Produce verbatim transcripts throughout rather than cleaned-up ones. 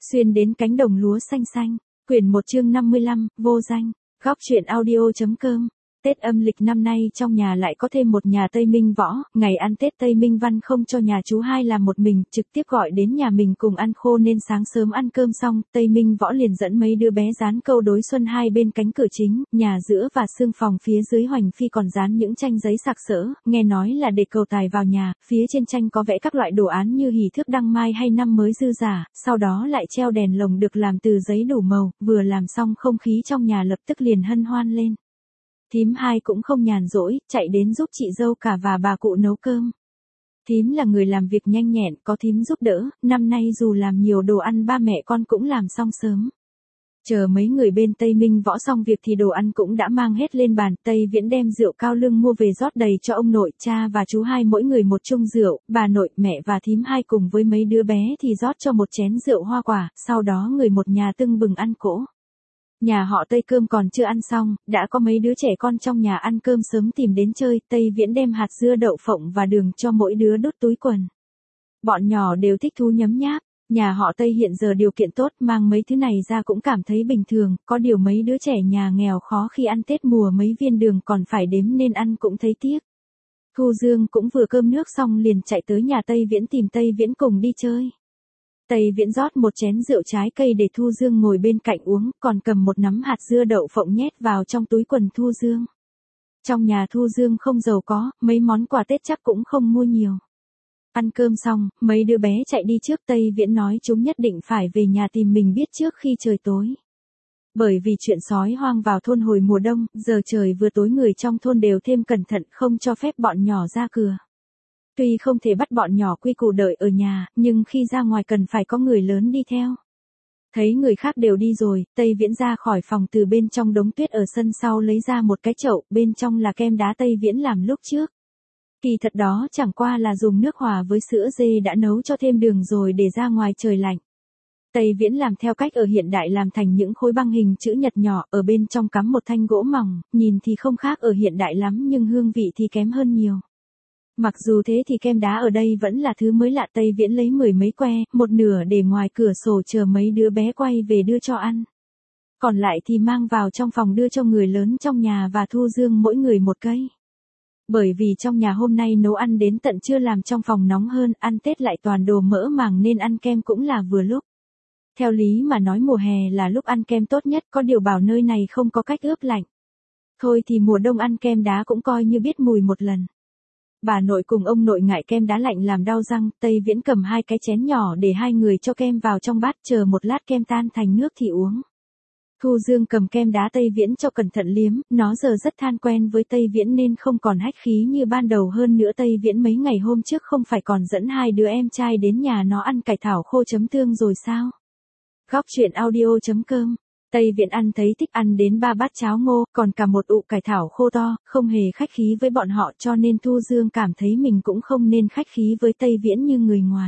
Xuyên đến cánh đồng lúa xanh xanh. Quyển một chương năm mươi lăm, vô danh. Góc truyện audio.com. Tết âm lịch năm nay trong nhà lại có thêm một nhà Tây Minh Võ, ngày ăn Tết Tây Minh Văn không cho nhà chú hai làm một mình, trực tiếp gọi đến nhà mình cùng ăn khô nên sáng sớm ăn cơm xong, Tây Minh Võ liền dẫn mấy đứa bé dán câu đối xuân hai bên cánh cửa chính, nhà giữa và xương phòng phía dưới Hoành Phi còn dán những tranh giấy sặc sỡ, nghe nói là để cầu tài vào nhà, phía trên tranh có vẽ các loại đồ án như hỷ thức đăng mai hay năm mới dư giả, sau đó lại treo đèn lồng được làm từ giấy đủ màu, vừa làm xong không khí trong nhà lập tức liền hân hoan lên. Thím hai cũng không nhàn rỗi, chạy đến giúp chị dâu cả và bà cụ nấu cơm. Thím là người làm việc nhanh nhẹn, có thím giúp đỡ, năm nay dù làm nhiều đồ ăn ba mẹ con cũng làm xong sớm. Chờ mấy người bên Tây Minh Võ xong việc thì đồ ăn cũng đã mang hết lên bàn, Tây Viễn đem rượu cao lương mua về rót đầy cho ông nội, cha và chú hai mỗi người một chung rượu, bà nội, mẹ và thím hai cùng với mấy đứa bé thì rót cho một chén rượu hoa quả, sau đó người một nhà tưng bừng ăn cỗ. Nhà họ Tây cơm còn chưa ăn xong, đã có mấy đứa trẻ con trong nhà ăn cơm sớm tìm đến chơi, Tây Viễn đem hạt dưa đậu phộng và đường cho mỗi đứa đút túi quần. Bọn nhỏ đều thích thú nhấm nháp, nhà họ Tây hiện giờ điều kiện tốt mang mấy thứ này ra cũng cảm thấy bình thường, có điều mấy đứa trẻ nhà nghèo khó khi ăn Tết mùa mấy viên đường còn phải đếm nên ăn cũng thấy tiếc. Thu Dương cũng vừa cơm nước xong liền chạy tới nhà Tây Viễn tìm Tây Viễn cùng đi chơi. Tây Viễn rót một chén rượu trái cây để Thu Dương ngồi bên cạnh uống, còn cầm một nắm hạt dưa đậu phộng nhét vào trong túi quần Thu Dương. Trong nhà Thu Dương không giàu có, mấy món quà Tết chắc cũng không mua nhiều. Ăn cơm xong, mấy đứa bé chạy đi trước, Tây Viễn nói chúng nhất định phải về nhà tìm mình biết trước khi trời tối. Bởi vì chuyện sói hoang vào thôn hồi mùa đông, giờ trời vừa tối người trong thôn đều thêm cẩn thận không cho phép bọn nhỏ ra cửa. Tuy không thể bắt bọn nhỏ quy củ đợi ở nhà, nhưng khi ra ngoài cần phải có người lớn đi theo. Thấy người khác đều đi rồi, Tây Viễn ra khỏi phòng từ bên trong đống tuyết ở sân sau lấy ra một cái chậu, bên trong là kem đá Tây Viễn làm lúc trước. Kỳ thật đó chẳng qua là dùng nước hòa với sữa dê đã nấu cho thêm đường rồi để ra ngoài trời lạnh. Tây Viễn làm theo cách ở hiện đại làm thành những khối băng hình chữ nhật nhỏ, ở bên trong cắm một thanh gỗ mỏng, nhìn thì không khác ở hiện đại lắm nhưng hương vị thì kém hơn nhiều. Mặc dù thế thì kem đá ở đây vẫn là thứ mới lạ, Tây Viễn lấy mười mấy que, một nửa để ngoài cửa sổ chờ mấy đứa bé quay về đưa cho ăn. Còn lại thì mang vào trong phòng đưa cho người lớn trong nhà và Thu Dương mỗi người một cây. Bởi vì trong nhà hôm nay nấu ăn đến tận trưa làm trong phòng nóng hơn, ăn Tết lại toàn đồ mỡ màng nên ăn kem cũng là vừa lúc. Theo lý mà nói mùa hè là lúc ăn kem tốt nhất, có điều bảo nơi này không có cách ướp lạnh. Thôi thì mùa đông ăn kem đá cũng coi như biết mùi một lần. Bà nội cùng ông nội ngại kem đá lạnh làm đau răng, Tây Viễn cầm hai cái chén nhỏ để hai người cho kem vào trong bát, chờ một lát kem tan thành nước thì uống. Thu Dương cầm kem đá Tây Viễn cho cẩn thận liếm, nó giờ rất than quen với Tây Viễn nên không còn hách khí như ban đầu, hơn nữa Tây Viễn mấy ngày hôm trước không phải còn dẫn hai đứa em trai đến nhà nó ăn cải thảo khô chấm tương rồi sao? Góc truyện audio.com. Tây Viễn ăn thấy thích ăn đến ba bát cháo ngô, còn cả một ụ cải thảo khô to, không hề khách khí với bọn họ cho nên Thu Dương cảm thấy mình cũng không nên khách khí với Tây Viễn như người ngoài.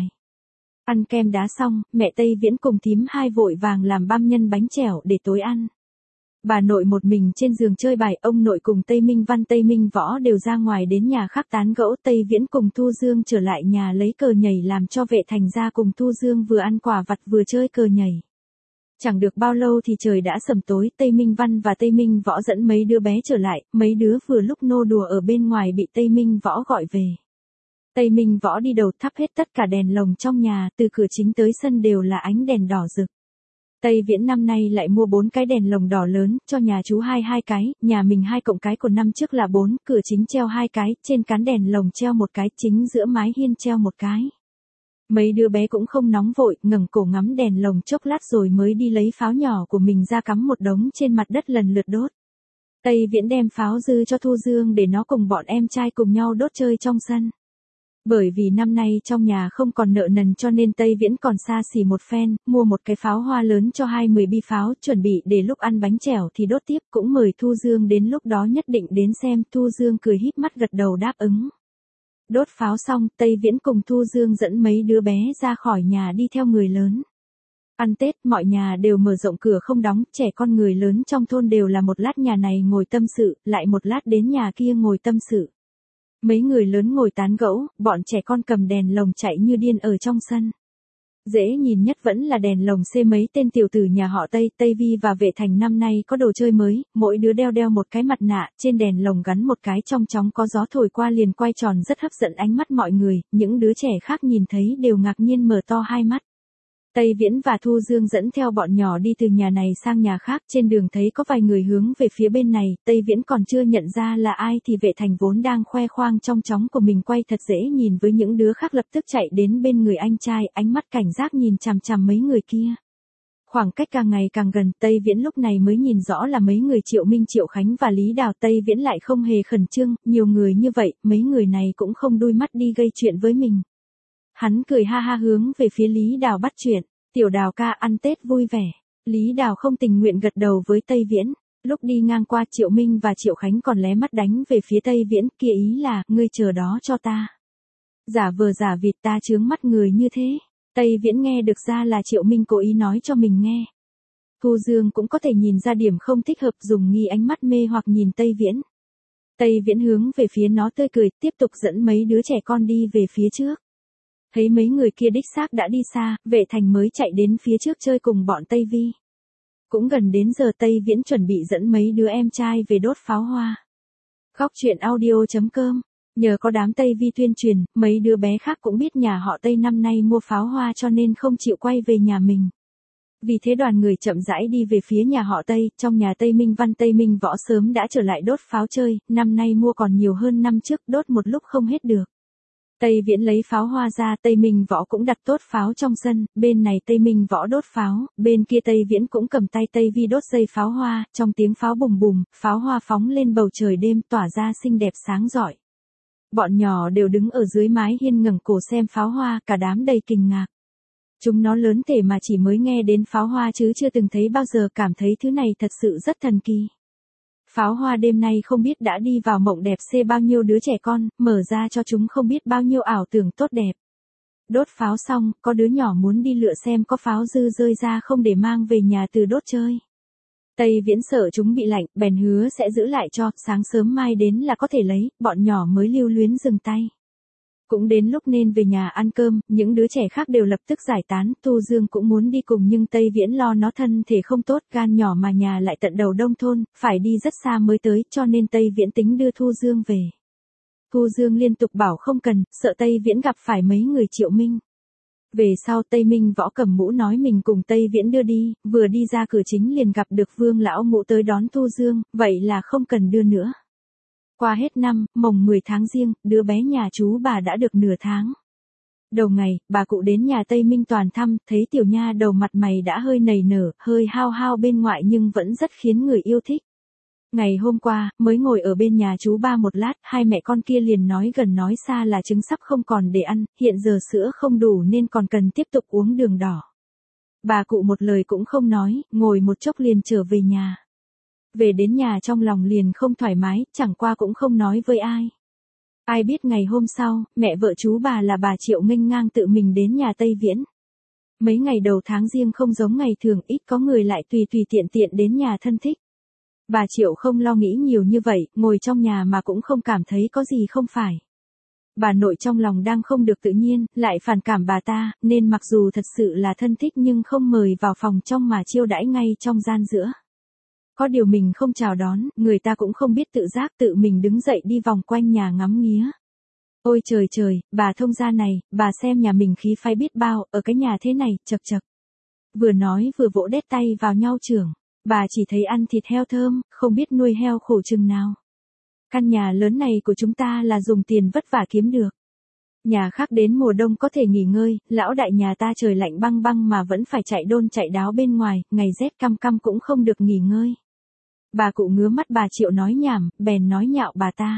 Ăn kem đá xong, mẹ Tây Viễn cùng thím hai vội vàng làm băm nhân bánh chèo để tối ăn. Bà nội một mình trên giường chơi bài, ông nội cùng Tây Minh Văn Tây Minh Võ đều ra ngoài đến nhà khác tán gẫu, Tây Viễn cùng Thu Dương trở lại nhà lấy cờ nhảy làm cho vệ thành ra cùng Thu Dương vừa ăn quả vặt vừa chơi cờ nhảy. Chẳng được bao lâu thì trời đã sầm tối, Tây Minh Văn và Tây Minh Võ dẫn mấy đứa bé trở lại, mấy đứa vừa lúc nô đùa ở bên ngoài bị Tây Minh Võ gọi về. Tây Minh Võ đi đầu thắp hết tất cả đèn lồng trong nhà, từ cửa chính tới sân đều là ánh đèn đỏ rực. Tây Viễn năm nay lại mua bốn cái đèn lồng đỏ lớn, cho nhà chú hai hai cái, nhà mình hai cộng cái của năm trước là bốn, cửa chính treo hai cái, trên cán đèn lồng treo một cái, chính giữa mái hiên treo một cái. Mấy đứa bé cũng không nóng vội, ngẩng cổ ngắm đèn lồng chốc lát rồi mới đi lấy pháo nhỏ của mình ra cắm một đống trên mặt đất lần lượt đốt. Tây Viễn đem pháo dư cho Thu Dương để nó cùng bọn em trai cùng nhau đốt chơi trong sân. Bởi vì năm nay trong nhà không còn nợ nần cho nên Tây Viễn còn xa xỉ một phen, mua một cái pháo hoa lớn cho hai mươi bi pháo, chuẩn bị để lúc ăn bánh chèo thì đốt tiếp, cũng mời Thu Dương đến lúc đó nhất định đến xem, Thu Dương cười híp mắt gật đầu đáp ứng. Đốt pháo xong, Tây Viễn cùng Thu Dương dẫn mấy đứa bé ra khỏi nhà đi theo người lớn. Ăn Tết, mọi nhà đều mở rộng cửa không đóng, trẻ con người lớn trong thôn đều là một lát nhà này ngồi tâm sự, lại một lát đến nhà kia ngồi tâm sự. Mấy người lớn ngồi tán gẫu, bọn trẻ con cầm đèn lồng chạy như điên ở trong sân. Dễ nhìn nhất vẫn là đèn lồng xê mấy tên tiểu tử nhà họ Tây, Tây Vi và Vệ Thành năm nay có đồ chơi mới, mỗi đứa đeo đeo một cái mặt nạ, trên đèn lồng gắn một cái trong chóng có gió thổi qua liền quay tròn rất hấp dẫn ánh mắt mọi người, những đứa trẻ khác nhìn thấy đều ngạc nhiên mở to hai mắt. Tây Viễn và Thu Dương dẫn theo bọn nhỏ đi từ nhà này sang nhà khác, trên đường thấy có vài người hướng về phía bên này, Tây Viễn còn chưa nhận ra là ai thì Vệ Thành vốn đang khoe khoang trong chóng của mình quay thật dễ nhìn với những đứa khác lập tức chạy đến bên người anh trai, ánh mắt cảnh giác nhìn chằm chằm mấy người kia. Khoảng cách càng ngày càng gần, Tây Viễn lúc này mới nhìn rõ là mấy người Triệu Minh, Triệu Khánh và Lý Đào. Tây Viễn lại không hề khẩn trương, nhiều người như vậy, mấy người này cũng không đuôi mắt đi gây chuyện với mình. Hắn cười ha ha hướng về phía Lý Đào bắt chuyện, tiểu Đào ca ăn Tết vui vẻ. Lý Đào không tình nguyện gật đầu với Tây Viễn, lúc đi ngang qua Triệu Minh và Triệu Khánh còn lé mắt đánh về phía Tây Viễn, kia ý là, ngươi chờ đó cho ta. Giả vờ giả vịt ta chướng mắt người như thế. Tây Viễn nghe được ra là Triệu Minh cố ý nói cho mình nghe. Thu Dương cũng có thể nhìn ra điểm không thích hợp, dùng nghi ánh mắt mê hoặc nhìn Tây Viễn. Tây Viễn hướng về phía nó tươi cười, tiếp tục dẫn mấy đứa trẻ con đi về phía trước. Thấy mấy người kia đích xác đã đi xa, Vệ Thành mới chạy đến phía trước chơi cùng bọn Tây Vi. Cũng gần đến giờ Tây Viễn chuẩn bị dẫn mấy đứa em trai về đốt pháo hoa. Góc truyện audio chấm com. Nhờ có đám Tây Vi tuyên truyền, mấy đứa bé khác cũng biết nhà họ Tây năm nay mua pháo hoa cho nên không chịu quay về nhà mình. Vì thế đoàn người chậm rãi đi về phía nhà họ Tây, trong nhà Tây Minh Văn Tây Minh Võ sớm đã trở lại đốt pháo chơi, năm nay mua còn nhiều hơn năm trước, đốt một lúc không hết được. Tây Viễn lấy pháo hoa ra, Tây Minh Võ cũng đặt tốt pháo trong sân, bên này Tây Minh Võ đốt pháo, bên kia Tây Viễn cũng cầm tay Tây Vi đốt dây pháo hoa, trong tiếng pháo bùm bùm, pháo hoa phóng lên bầu trời đêm tỏa ra xinh đẹp sáng rọi. Bọn nhỏ đều đứng ở dưới mái hiên ngẩng cổ xem pháo hoa, cả đám đầy kinh ngạc. Chúng nó lớn thể mà chỉ mới nghe đến pháo hoa chứ chưa từng thấy bao giờ, cảm thấy thứ này thật sự rất thần kỳ. Pháo hoa đêm nay không biết đã đi vào mộng đẹp xê bao nhiêu đứa trẻ con, mở ra cho chúng không biết bao nhiêu ảo tưởng tốt đẹp. Đốt pháo xong, có đứa nhỏ muốn đi lựa xem có pháo dư rơi ra không để mang về nhà từ đốt chơi. Tây Viễn sợ chúng bị lạnh, bèn hứa sẽ giữ lại cho, sáng sớm mai đến là có thể lấy, bọn nhỏ mới lưu luyến dừng tay. Cũng đến lúc nên về nhà ăn cơm, những đứa trẻ khác đều lập tức giải tán, Thu Dương cũng muốn đi cùng nhưng Tây Viễn lo nó thân thể không tốt, gan nhỏ mà nhà lại tận đầu đông thôn, phải đi rất xa mới tới, cho nên Tây Viễn tính đưa Thu Dương về. Thu Dương liên tục bảo không cần, sợ Tây Viễn gặp phải mấy người Triệu Minh. Về sau Tây Minh Võ cầm mũ nói mình cùng Tây Viễn đưa đi, vừa đi ra cửa chính liền gặp được Vương lão ngũ tới đón Thu Dương, vậy là không cần đưa nữa. Qua hết năm, mồng mười tháng Giêng, đứa bé nhà chú bà đã được nửa tháng. Đầu ngày, bà cụ đến nhà Tây Minh Toàn thăm, thấy tiểu nha đầu mặt mày đã hơi nảy nở, hơi hao hao bên ngoài nhưng vẫn rất khiến người yêu thích. Ngày hôm qua, mới ngồi ở bên nhà chú ba một lát, hai mẹ con kia liền nói gần nói xa là trứng sắp không còn để ăn, hiện giờ sữa không đủ nên còn cần tiếp tục uống đường đỏ. Bà cụ một lời cũng không nói, ngồi một chốc liền trở về nhà. Về đến nhà trong lòng liền không thoải mái, chẳng qua cũng không nói với ai. Ai biết ngày hôm sau, mẹ vợ chú bà là bà Triệu nghênh ngang tự mình đến nhà Tây Viễn. Mấy ngày đầu tháng Giêng không giống ngày thường, ít có người lại tùy tùy tiện tiện đến nhà thân thích. Bà Triệu không lo nghĩ nhiều như vậy, ngồi trong nhà mà cũng không cảm thấy có gì không phải. Bà nội trong lòng đang không được tự nhiên, lại phản cảm bà ta, nên mặc dù thật sự là thân thích nhưng không mời vào phòng trong mà chiêu đãi ngay trong gian giữa. Có điều mình không chào đón, người ta cũng không biết tự giác tự mình đứng dậy đi vòng quanh nhà ngắm nghía. Ôi trời trời, bà thông gia này, bà xem nhà mình khí phái biết bao, ở cái nhà thế này, chật chật. Vừa nói vừa vỗ đét tay vào nhau trưởng. Bà chỉ thấy ăn thịt heo thơm, không biết nuôi heo khổ chừng nào. Căn nhà lớn này của chúng ta là dùng tiền vất vả kiếm được. Nhà khác đến mùa đông có thể nghỉ ngơi, lão đại nhà ta trời lạnh băng băng mà vẫn phải chạy đôn chạy đáo bên ngoài, ngày rét căm căm cũng không được nghỉ ngơi. Bà cụ ngứa mắt bà Triệu nói nhảm, bèn nói nhạo bà ta.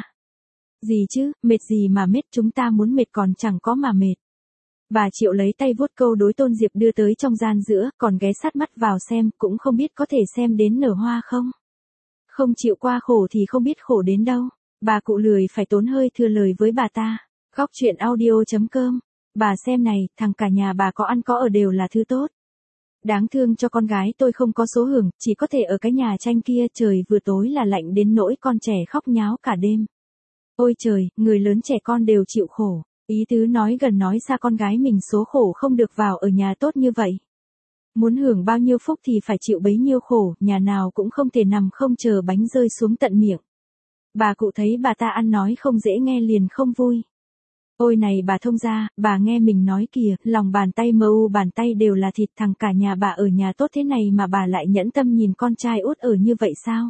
Gì chứ, mệt gì mà mệt, chúng ta muốn mệt còn chẳng có mà mệt. Bà Triệu lấy tay vuốt câu đối Tôn Diệp đưa tới trong gian giữa, còn ghé sát mắt vào xem, cũng không biết có thể xem đến nở hoa không. Không chịu qua khổ thì không biết khổ đến đâu. Bà cụ lười phải tốn hơi thừa lời với bà ta. Góc truyện audio chấm com. Bà xem này, thằng cả nhà bà có ăn có ở đều là thứ tốt. Đáng thương cho con gái tôi không có số hưởng, chỉ có thể ở cái nhà tranh kia, trời vừa tối là lạnh đến nỗi con trẻ khóc nháo cả đêm. Ôi trời, người lớn trẻ con đều chịu khổ. Ý tứ nói gần nói xa con gái mình số khổ không được vào ở nhà tốt như vậy. Muốn hưởng bao nhiêu phúc thì phải chịu bấy nhiêu khổ, nhà nào cũng không thể nằm không chờ bánh rơi xuống tận miệng. Bà cụ thấy bà ta ăn nói không dễ nghe liền không vui. Ôi này bà thông gia, bà nghe mình nói kìa, lòng bàn tay mờ u bàn tay đều là thịt, thằng cả nhà bà ở nhà tốt thế này mà bà lại nhẫn tâm nhìn con trai út ở như vậy sao?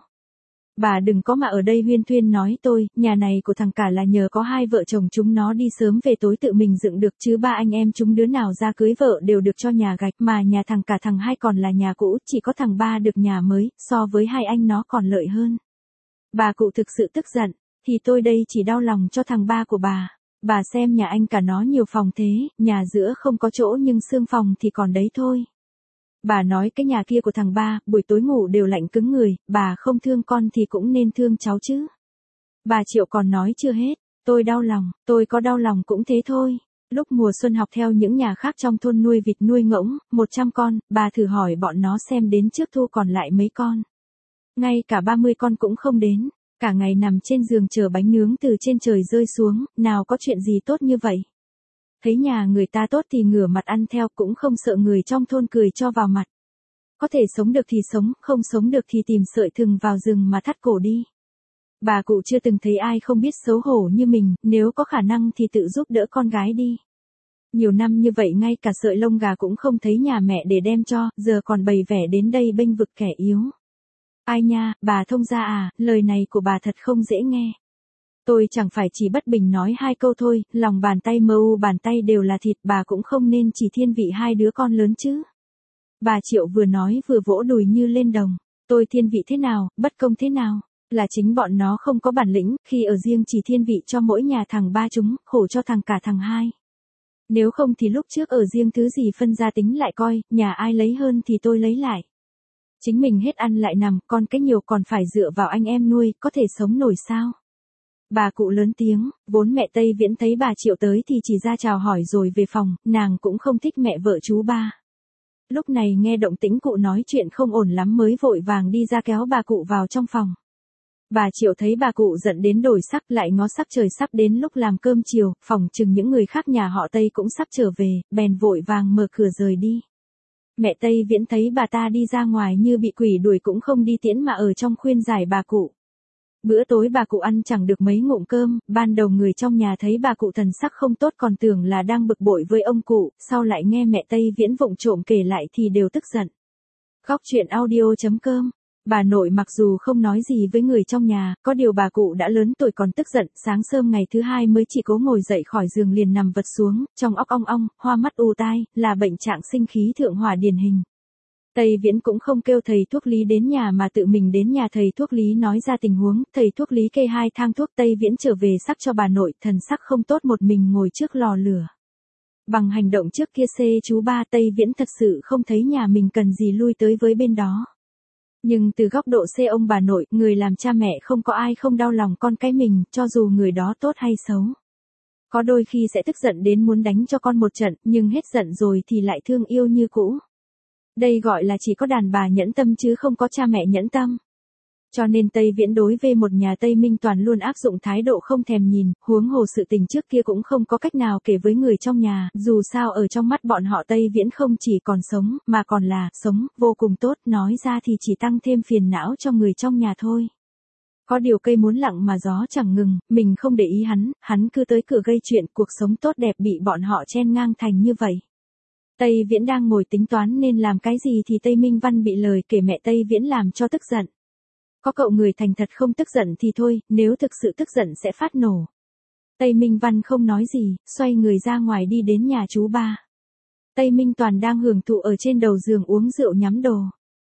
Bà đừng có mà ở đây huyên thuyên nói tôi, nhà này của thằng cả là nhờ có hai vợ chồng chúng nó đi sớm về tối tự mình dựng được, chứ ba anh em chúng đứa nào ra cưới vợ đều được cho nhà gạch, mà nhà thằng cả thằng hai còn là nhà cũ, chỉ có thằng ba được nhà mới, so với hai anh nó còn lợi hơn. Bà cụ thực sự tức giận, thì tôi đây chỉ đau lòng cho thằng ba của bà. Bà xem nhà anh cả nó nhiều phòng thế, nhà giữa không có chỗ nhưng xương phòng thì còn đấy thôi. Bà nói cái nhà kia của thằng ba, buổi tối ngủ đều lạnh cứng người, bà không thương con thì cũng nên thương cháu chứ. Bà Triệu còn nói chưa hết, tôi đau lòng, tôi có đau lòng cũng thế thôi. Lúc mùa xuân học theo những nhà khác trong thôn nuôi vịt nuôi ngỗng, một trăm con, bà thử hỏi bọn nó xem đến trước thu còn lại mấy con. Ngay cả ba mươi con cũng không đến. Cả ngày nằm trên giường chờ bánh nướng từ trên trời rơi xuống, nào có chuyện gì tốt như vậy. Thấy nhà người ta tốt thì ngửa mặt ăn theo, cũng không sợ người trong thôn cười cho vào mặt. Có thể sống được thì sống, không sống được thì tìm sợi thừng vào rừng mà thắt cổ đi. Bà cụ chưa từng thấy ai không biết xấu hổ như mình, nếu có khả năng thì tự giúp đỡ con gái đi. Nhiều năm như vậy ngay cả sợi lông gà cũng không thấy nhà mẹ để đem cho, giờ còn bày vẻ đến đây bênh vực kẻ yếu. Ai nha, bà thông gia à, lời này của bà thật không dễ nghe. Tôi chẳng phải chỉ bất bình nói hai câu thôi, lòng bàn tay mờ u bàn tay đều là thịt, bà cũng không nên chỉ thiên vị hai đứa con lớn chứ. Bà Triệu vừa nói vừa vỗ đùi như lên đồng. Tôi thiên vị thế nào, bất công thế nào, là chính bọn nó không có bản lĩnh, khi ở riêng chỉ thiên vị cho mỗi nhà thằng ba chúng, khổ cho thằng cả thằng hai. Nếu không thì lúc trước ở riêng thứ gì phân ra tính lại coi, nhà ai lấy hơn thì tôi lấy lại. Chính mình hết ăn lại nằm, con cái nhiều còn phải dựa vào anh em nuôi, có thể sống nổi sao? Bà cụ lớn tiếng, vốn mẹ Tây Viễn thấy bà Triệu tới thì chỉ ra chào hỏi rồi về phòng, nàng cũng không thích mẹ vợ chú ba. Lúc này nghe động tĩnh cụ nói chuyện không ổn lắm mới vội vàng đi ra kéo bà cụ vào trong phòng. Bà Triệu thấy bà cụ giận đến đổi sắc, lại ngó sắc trời sắp đến lúc làm cơm chiều, phòng chừng những người khác nhà họ Tây cũng sắp trở về, bèn vội vàng mở cửa rời đi. Mẹ Tây Viễn thấy bà ta đi ra ngoài như bị quỷ đuổi cũng không đi tiễn mà ở trong khuyên giải bà cụ. Bữa tối bà cụ ăn chẳng được mấy ngụm cơm, ban đầu người trong nhà thấy bà cụ thần sắc không tốt còn tưởng là đang bực bội với ông cụ, sau lại nghe mẹ Tây Viễn vụng trộm kể lại thì đều tức giận. Góc truyện audio chấm com. Bà nội mặc dù không nói gì với người trong nhà, có điều bà cụ đã lớn tuổi còn tức giận, sáng sớm ngày thứ hai mới chỉ cố ngồi dậy khỏi giường liền nằm vật xuống, trong óc ong ong, hoa mắt ù tai, là bệnh trạng sinh khí thượng hỏa điển hình. Tây Viễn cũng không kêu thầy thuốc lý đến nhà mà tự mình đến nhà thầy thuốc lý nói ra tình huống, thầy thuốc lý kê hai thang thuốc. Tây Viễn trở về sắc cho bà nội, thần sắc không tốt một mình ngồi trước lò lửa. Bằng hành động trước kia xê chú ba, Tây Viễn thật sự không thấy nhà mình cần gì lui tới với bên đó. Nhưng từ góc độ C ông bà nội, người làm cha mẹ không có ai không đau lòng con cái mình, cho dù người đó tốt hay xấu. Có đôi khi sẽ tức giận đến muốn đánh cho con một trận, nhưng hết giận rồi thì lại thương yêu như cũ. Đây gọi là chỉ có đàn bà nhẫn tâm chứ không có cha mẹ nhẫn tâm. Cho nên Tây Viễn đối với một nhà Tây Minh toàn luôn áp dụng thái độ không thèm nhìn, huống hồ sự tình trước kia cũng không có cách nào kể với người trong nhà, dù sao ở trong mắt bọn họ Tây Viễn không chỉ còn sống, mà còn là sống, vô cùng tốt, nói ra thì chỉ tăng thêm phiền não cho người trong nhà thôi. Có điều cây muốn lặng mà gió chẳng ngừng, mình không để ý hắn, hắn cứ tới cửa gây chuyện, cuộc sống tốt đẹp bị bọn họ chen ngang thành như vậy. Tây Viễn đang ngồi tính toán nên làm cái gì thì Tây Minh Văn bị lời kể mẹ Tây Viễn làm cho tức giận. Có cậu người thành thật không tức giận thì thôi, nếu thực sự tức giận sẽ phát nổ. Tây Minh Văn không nói gì, xoay người ra ngoài đi đến nhà chú ba. Tây Minh Toàn đang hưởng thụ ở trên đầu giường uống rượu nhắm đồ.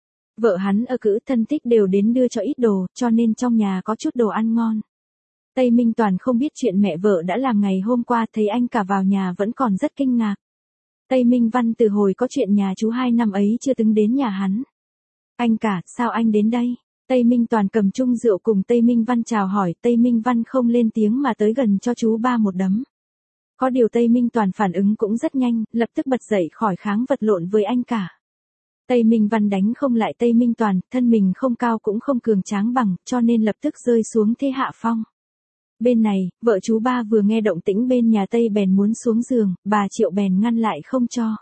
Vợ hắn ở cữ thân thích đều đến đưa cho ít đồ, cho nên trong nhà có chút đồ ăn ngon. Tây Minh Toàn không biết chuyện mẹ vợ đã làm ngày hôm qua, thấy anh cả vào nhà vẫn còn rất kinh ngạc. Tây Minh Văn từ hồi có chuyện nhà chú hai năm ấy chưa từng đến nhà hắn. Anh cả, sao anh đến đây? Tây Minh Toàn cầm chung rượu cùng Tây Minh Văn chào hỏi, Tây Minh Văn không lên tiếng mà tới gần cho chú ba một đấm. Có điều Tây Minh Toàn phản ứng cũng rất nhanh, lập tức bật dậy khỏi kháng vật lộn với anh cả. Tây Minh Văn đánh không lại Tây Minh Toàn, thân mình không cao cũng không cường tráng bằng, cho nên lập tức rơi xuống thế hạ phong. Bên này, vợ chú ba vừa nghe động tĩnh bên nhà Tây bèn muốn xuống giường, bà Triệu bèn ngăn lại không cho.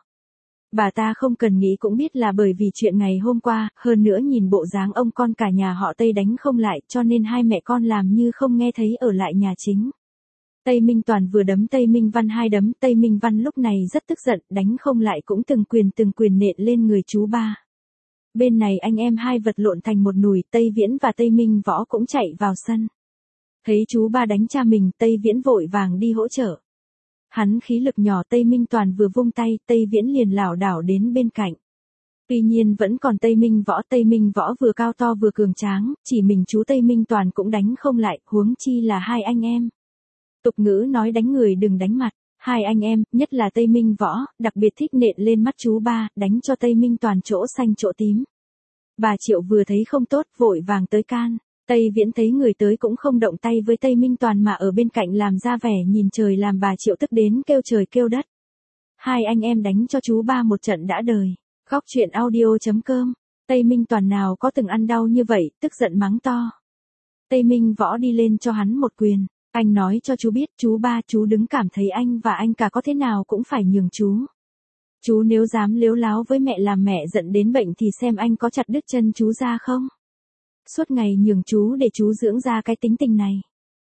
Bà ta không cần nghĩ cũng biết là bởi vì chuyện ngày hôm qua, hơn nữa nhìn bộ dáng ông con cả nhà họ Tây đánh không lại cho nên hai mẹ con làm như không nghe thấy ở lại nhà chính. Tây Minh Toàn vừa đấm Tây Minh Văn hai đấm, Tây Minh Văn lúc này rất tức giận, đánh không lại cũng từng quyền từng quyền nện lên người chú ba. Bên này anh em hai vật lộn thành một nùi, Tây Viễn và Tây Minh Võ cũng chạy vào sân. Thấy chú ba đánh cha mình, Tây Viễn vội vàng đi hỗ trợ. Hắn khí lực nhỏ, Tây Minh Toàn vừa vung tay, Tây Viễn liền lảo đảo đến bên cạnh. Tuy nhiên vẫn còn Tây Minh Võ, Tây Minh Võ vừa cao to vừa cường tráng, chỉ mình chú Tây Minh Toàn cũng đánh không lại, huống chi là hai anh em. Tục ngữ nói đánh người đừng đánh mặt, hai anh em, nhất là Tây Minh Võ, đặc biệt thích nện lên mắt chú ba, đánh cho Tây Minh Toàn chỗ xanh chỗ tím. Bà Triệu vừa thấy không tốt, vội vàng tới can. Tây Viễn thấy người tới cũng không động tay với Tây Minh Toàn mà ở bên cạnh làm ra vẻ nhìn trời, làm bà Triệu tức đến kêu trời kêu đất. Hai anh em đánh cho chú ba một trận đã đời. Góc truyện audio chấm com. Tây Minh Toàn nào có từng ăn đau như vậy, tức giận mắng to. Tây Minh Võ đi lên cho hắn một quyền. Anh nói cho chú biết, chú ba, chú đứng cảm thấy anh và anh cả có thế nào cũng phải nhường chú. Chú nếu dám lếu láo với mẹ làm mẹ giận đến bệnh thì xem anh có chặt đứt chân chú ra không. Suốt ngày nhường chú để chú dưỡng ra cái tính tình này.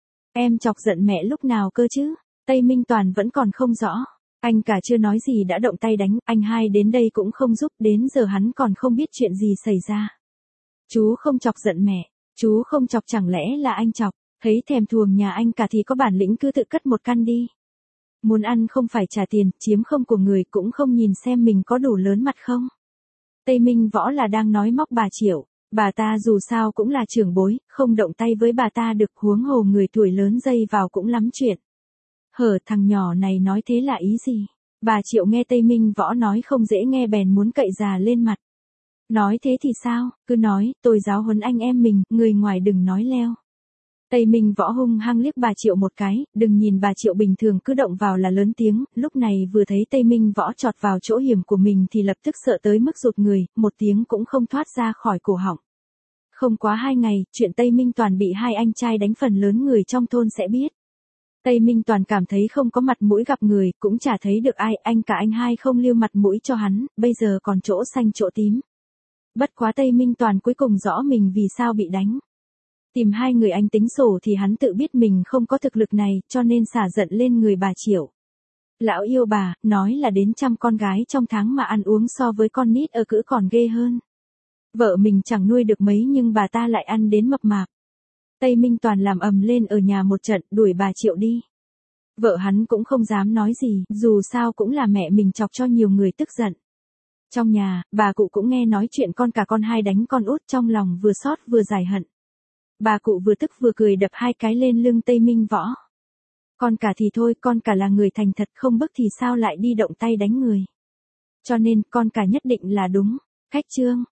Em chọc giận mẹ lúc nào cơ chứ? Tây Minh Toàn vẫn còn không rõ. Anh cả chưa nói gì đã động tay đánh, anh hai đến đây cũng không giúp, đến giờ hắn còn không biết chuyện gì xảy ra. Chú không chọc giận mẹ, chú không chọc chẳng lẽ là anh chọc, thấy thèm thuồng nhà anh cả thì có bản lĩnh cứ tự cất một căn đi. Muốn ăn không phải trả tiền, chiếm không của người cũng không nhìn xem mình có đủ lớn mặt không. Tây Minh Võ là đang nói móc bà Triệu. Bà ta dù sao cũng là trưởng bối, không động tay với bà ta được, huống hồ người tuổi lớn dây vào cũng lắm chuyện. Hở, thằng nhỏ này nói thế là ý gì? Bà Triệu nghe Tây Minh Võ nói không dễ nghe bèn muốn cậy già lên mặt. Nói thế thì sao, cứ nói, tôi giáo huấn anh em mình, người ngoài đừng nói leo. Tây Minh Võ hung hăng liếc bà Triệu một cái, đừng nhìn bà Triệu bình thường cứ động vào là lớn tiếng, lúc này vừa thấy Tây Minh Võ chọt vào chỗ hiểm của mình thì lập tức sợ tới mức rụt người, một tiếng cũng không thoát ra khỏi cổ họng. Không quá hai ngày, chuyện Tây Minh Toàn bị hai anh trai đánh phần lớn người trong thôn sẽ biết. Tây Minh Toàn cảm thấy không có mặt mũi gặp người, cũng chả thấy được ai, anh cả anh hai không lưu mặt mũi cho hắn, bây giờ còn chỗ xanh chỗ tím. Bất quá Tây Minh Toàn cuối cùng rõ mình vì sao bị đánh. Tìm hai người anh tính sổ thì hắn tự biết mình không có thực lực này, cho nên xả giận lên người bà Triệu. Lão yêu bà, nói là đến trăm con gái trong tháng mà ăn uống so với con nít ở cữ còn ghê hơn. Vợ mình chẳng nuôi được mấy nhưng bà ta lại ăn đến mập mạp. Tây Minh Toàn làm ầm lên ở nhà một trận, đuổi bà Triệu đi. Vợ hắn cũng không dám nói gì, dù sao cũng là mẹ mình chọc cho nhiều người tức giận. Trong nhà, bà cụ cũng nghe nói chuyện con cả con hai đánh con út, trong lòng vừa xót vừa giải hận. Bà cụ vừa tức vừa cười đập hai cái lên lưng Tây Minh Võ. Con cả thì thôi, con cả là người thành thật, không bức thì sao lại đi động tay đánh người. Cho nên, con cả nhất định là đúng. Cách chương.